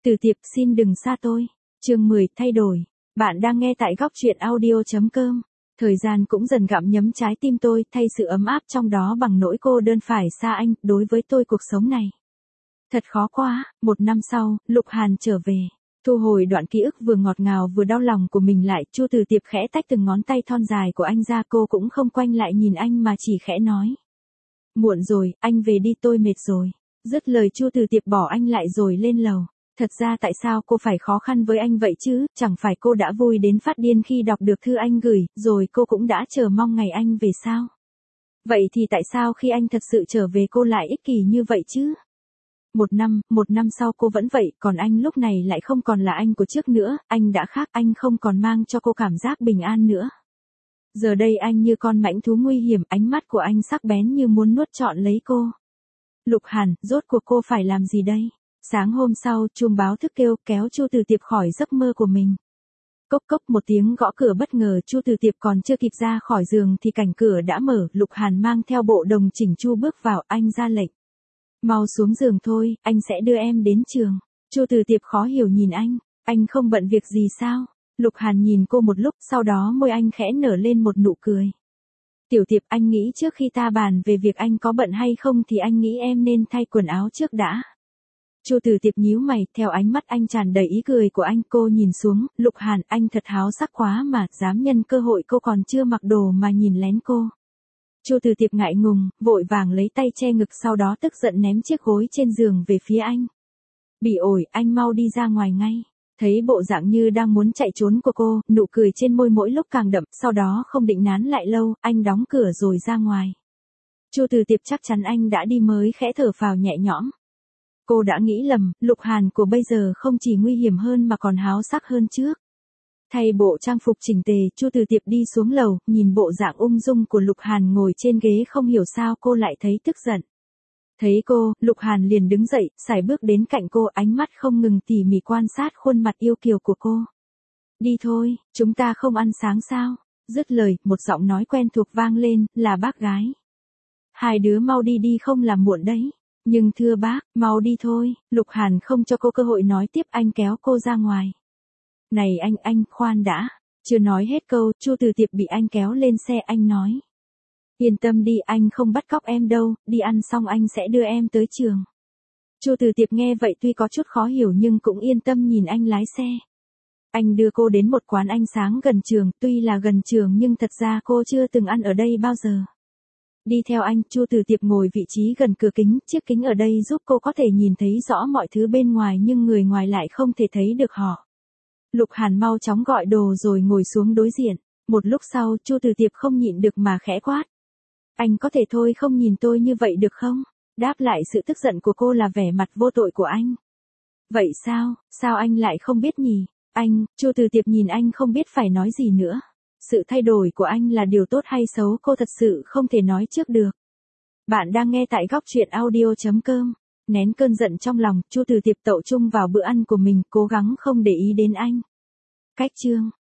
Từ Tiệp xin đừng xa tôi. Chương 10 thay đổi. Bạn đang nghe tại góc truyện audio.com. Thời gian cũng dần gặm nhấm trái tim tôi, thay sự ấm áp trong đó bằng nỗi cô đơn phải xa anh. Đối với tôi cuộc sống này thật khó quá. 1 năm sau, Lục Hàn trở về. Thu hồi đoạn ký ức vừa ngọt ngào vừa đau lòng của mình lại, Chu Từ Tiệp khẽ tách từng ngón tay thon dài của anh ra, cô cũng không quanh lại nhìn anh mà chỉ khẽ nói. Muộn rồi, anh về đi, tôi mệt rồi. Dứt lời Chu Từ Tiệp bỏ anh lại rồi lên lầu. Thật ra tại sao cô phải khó khăn với anh vậy chứ, chẳng phải cô đã vui đến phát điên khi đọc được thư anh gửi, rồi cô cũng đã chờ mong ngày anh về sao? Vậy thì tại sao khi anh thật sự trở về cô lại ích kỷ như vậy chứ? 1 năm sau cô vẫn vậy, còn anh lúc này lại không còn là anh của trước nữa, anh đã khác, anh không còn mang cho cô cảm giác bình an nữa. Giờ đây anh như con mãnh thú nguy hiểm, ánh mắt của anh sắc bén như muốn nuốt trọn lấy cô. Lục Hàn, rốt cuộc cô phải làm gì đây? Sáng hôm sau, chuông báo thức kêu, kéo Chu Từ Tiệp khỏi giấc mơ của mình. Cốc cốc, một tiếng gõ cửa bất ngờ, Chu Từ Tiệp còn chưa kịp ra khỏi giường thì cảnh cửa đã mở, Lục Hàn mang theo bộ đồng chỉnh chu bước vào, anh ra lệnh. Mau xuống giường thôi, anh sẽ đưa em đến trường. Chu Từ Tiệp khó hiểu nhìn anh không bận việc gì sao? Lục Hàn nhìn cô một lúc, sau đó môi anh khẽ nở lên một nụ cười. Tiểu Tiệp, anh nghĩ trước khi ta bàn về việc anh có bận hay không thì anh nghĩ em nên thay quần áo trước đã. Chu Từ Tiệp nhíu mày, theo ánh mắt anh tràn đầy ý cười của anh, cô nhìn xuống, Lục Hàn, anh thật háo sắc quá mà, dám nhân cơ hội cô còn chưa mặc đồ mà nhìn lén cô. Chu Từ Tiệp ngại ngùng, vội vàng lấy tay che ngực, sau đó tức giận ném chiếc gối trên giường về phía anh. Bị ổi, anh mau đi ra ngoài ngay. Thấy bộ dạng như đang muốn chạy trốn của cô, nụ cười trên môi mỗi lúc càng đậm, sau đó không định nán lại lâu, anh đóng cửa rồi ra ngoài. Chu Từ Tiệp chắc chắn anh đã đi mới khẽ thở phào nhẹ nhõm. Cô đã nghĩ lầm, Lục Hàn của bây giờ không chỉ nguy hiểm hơn mà còn háo sắc hơn trước. Thay bộ trang phục chỉnh tề, Chu Từ Tiệp đi xuống lầu, nhìn bộ dạng ung dung của Lục Hàn ngồi trên ghế, không hiểu sao cô lại thấy tức giận. Thấy cô, Lục Hàn liền đứng dậy, sải bước đến cạnh cô, ánh mắt không ngừng tỉ mỉ quan sát khuôn mặt yêu kiều của cô. Đi thôi, chúng ta không ăn sáng sao? Dứt lời, một giọng nói quen thuộc vang lên, là bác gái. Hai đứa mau đi đi không làm muộn đấy. Nhưng thưa bác, mau đi thôi. Lục Hàn không cho cô cơ hội nói tiếp, anh kéo cô ra ngoài. Này anh, khoan đã. Chưa nói hết câu, Chu Từ Tiệp bị anh kéo lên xe, anh nói. Yên tâm đi, anh không bắt cóc em đâu, đi ăn xong anh sẽ đưa em tới trường. Chu Từ Tiệp nghe vậy tuy có chút khó hiểu nhưng cũng yên tâm nhìn anh lái xe. Anh đưa cô đến một quán ánh sáng gần trường, tuy là gần trường nhưng thật ra cô chưa từng ăn ở đây bao giờ. Đi theo anh, Chu Từ Tiệp ngồi vị trí gần cửa kính, chiếc kính ở đây giúp cô có thể nhìn thấy rõ mọi thứ bên ngoài nhưng người ngoài lại không thể thấy được họ. Lục Hàn mau chóng gọi đồ rồi ngồi xuống đối diện. Một lúc sau, Chu Từ Tiệp không nhịn được mà khẽ quát. Anh có thể thôi không nhìn tôi như vậy được không? Đáp lại sự tức giận của cô là vẻ mặt vô tội của anh. Vậy sao anh lại không biết nhỉ? Chu Từ Tiệp nhìn anh không biết phải nói gì nữa. Sự thay đổi của anh là điều tốt hay xấu cô thật sự không thể nói trước được. Bạn đang nghe tại góc truyện audio.com. Nén cơn giận trong lòng, Chu Từ Tiệp tậu chung vào bữa ăn của mình, cố gắng không để ý đến anh. Cách chương